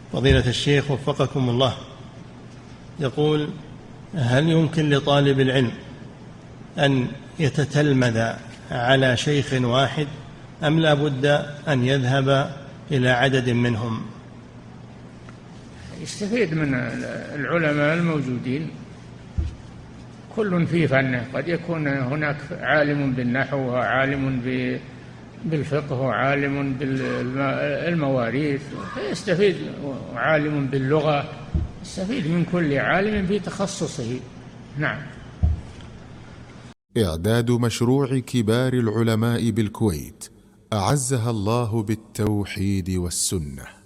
فضيلة الشيخ وفقكم الله، يقول: هل يمكن لطالب العلم أن يتتلمذ على شيخ واحد أم لا بد أن يذهب إلى عدد منهم؟ يستفيد من العلماء الموجودين، كل في فنه. قد يكون هناك عالم بالنحو وعالم بالفقه وعالم بالمواريث، فيستفيد، وعالم باللغة، يستفيد من كل عالم في تخصصه. نعم. إعداد مشروع كبار العلماء بالكويت أعزها الله بالتوحيد والسنة.